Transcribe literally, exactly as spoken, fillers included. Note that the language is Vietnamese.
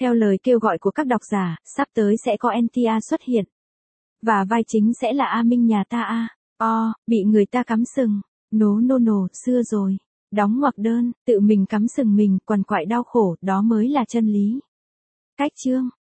Theo lời kêu gọi của các độc giả, sắp tới sẽ có en tê a xuất hiện. Và vai chính sẽ là A Minh nhà ta a. O, bị người ta cắm sừng. Nố nô nổ, xưa rồi. Đóng ngoặc đơn, tự mình cắm sừng mình, quằn quại đau khổ, đó mới là chân lý. Cách chương.